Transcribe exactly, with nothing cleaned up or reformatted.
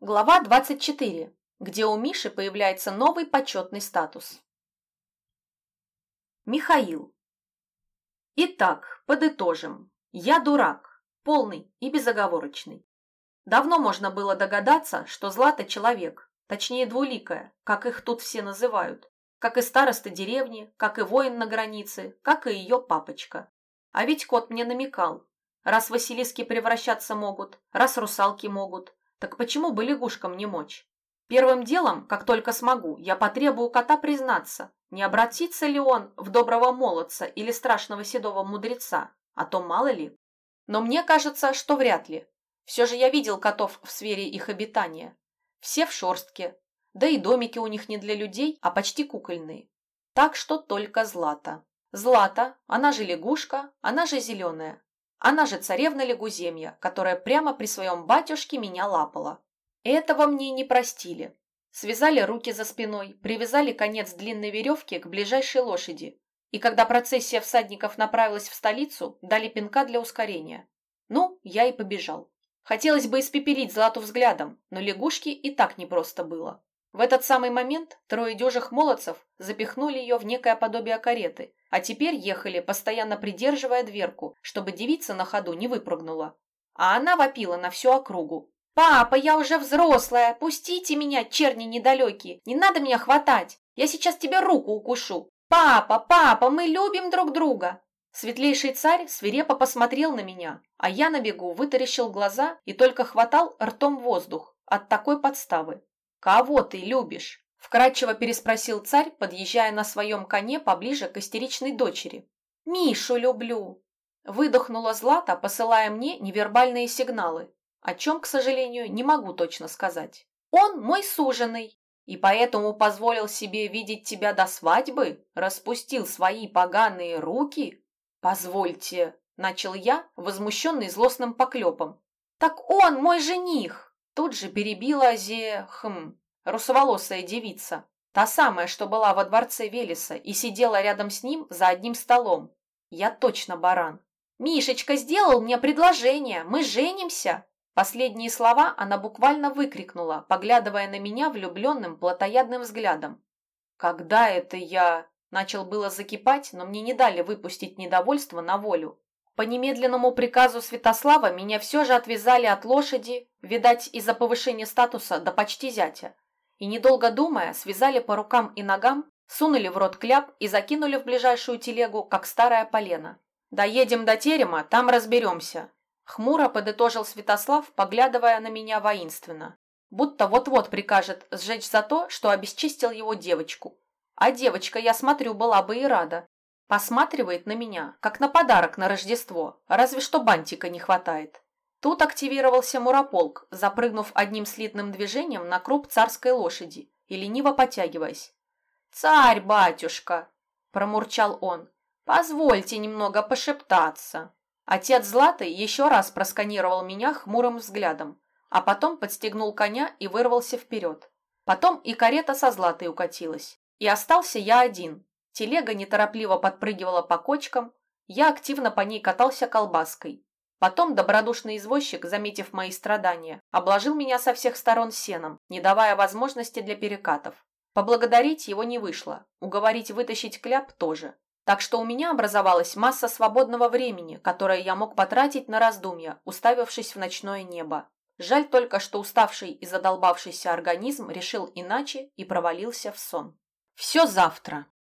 Глава двадцать четыре, где у Миши появляется новый почетный статус. Михаил. Итак, подытожим. Я дурак, полный и безоговорочный. Давно можно было догадаться, что Злата человек, точнее двуликая, как их тут все называют, как и староста деревни, как и воин на границе, как и ее папочка. А ведь кот мне намекал, раз Василиски превращаться могут, раз русалки могут, так почему бы лягушкам не мочь? Первым делом, как только смогу, я потребую кота признаться, не обратится ли он в доброго молодца или страшного седого мудреца, а то мало ли. Но мне кажется, что вряд ли. Все же я видел котов в сфере их обитания. Все в шерстке, да и домики у них не для людей, а почти кукольные. Так что только Злата. Злата, она же лягушка, она же зеленая. Она же царевна Лягуземья, которая прямо при своем батюшке меня лапала. Этого мне не простили. Связали руки за спиной, привязали конец длинной веревки к ближайшей лошади. И когда процессия всадников направилась в столицу, дали пинка для ускорения. Ну, я и побежал. Хотелось бы испепелить Злату взглядом, но лягушке и так непросто было. В этот самый момент трое дюжих молодцев запихнули ее в некое подобие кареты, а теперь ехали, постоянно придерживая дверку, чтобы девица на ходу не выпрыгнула. А она вопила на всю округу. «Папа, я уже взрослая! Пустите меня, черни недалекие! Не надо меня хватать! Я сейчас тебе руку укушу! Папа, папа, мы любим друг друга!» Светлейший царь свирепо посмотрел на меня, а я на бегу вытаращил глаза и только хватал ртом воздух от такой подставы. «Кого ты любишь?» – вкратчиво переспросил царь, подъезжая на своем коне поближе к истеричной дочери. «Мишу люблю!» – выдохнула Злата, посылая мне невербальные сигналы, о чем, к сожалению, не могу точно сказать. «Он мой суженый, и поэтому позволил себе видеть тебя до свадьбы? Распустил свои поганые руки?» «Позвольте», – начал я, возмущенный злостным поклепом. «Так он мой жених!» Тут же перебила зе... хм... русоволосая девица. Та самая, что была во дворце Велеса и сидела рядом с ним за одним столом. Я точно баран. «Мишечка сделал мне предложение, мы женимся!» Последние слова она буквально выкрикнула, поглядывая на меня влюбленным плотоядным взглядом. «Когда это я...» Начал было закипать, но мне не дали выпустить недовольство на волю. По немедленному приказу Святослава меня все же отвязали от лошади, видать, из-за повышения статуса до почти зятя. И, недолго думая, связали по рукам и ногам, сунули в рот кляп и закинули в ближайшую телегу, как старое полено. «Доедем до терема, там разберемся», — хмуро подытожил Святослав, поглядывая на меня воинственно. Будто вот-вот прикажет сжечь за то, что обесчестил его девочку. А девочка, я смотрю, была бы и рада. Посматривает на меня, как на подарок на Рождество, разве что бантика не хватает. Тут активировался мурополк, запрыгнув одним слитным движением на круп царской лошади и лениво потягиваясь. «Царь-батюшка!» – промурчал он. «Позвольте немного пошептаться». Отец Златы еще раз просканировал меня хмурым взглядом, а потом подстегнул коня и вырвался вперед. Потом и карета со Златой укатилась. И остался я один. Телега неторопливо подпрыгивала по кочкам, я активно по ней катался колбаской. Потом добродушный извозчик, заметив мои страдания, обложил меня со всех сторон сеном, не давая возможности для перекатов. Поблагодарить его не вышло, уговорить вытащить кляп тоже. Так что у меня образовалась масса свободного времени, которое я мог потратить на раздумья, уставившись в ночное небо. Жаль только, что уставший и задолбавшийся организм решил иначе и провалился в сон. Все завтра.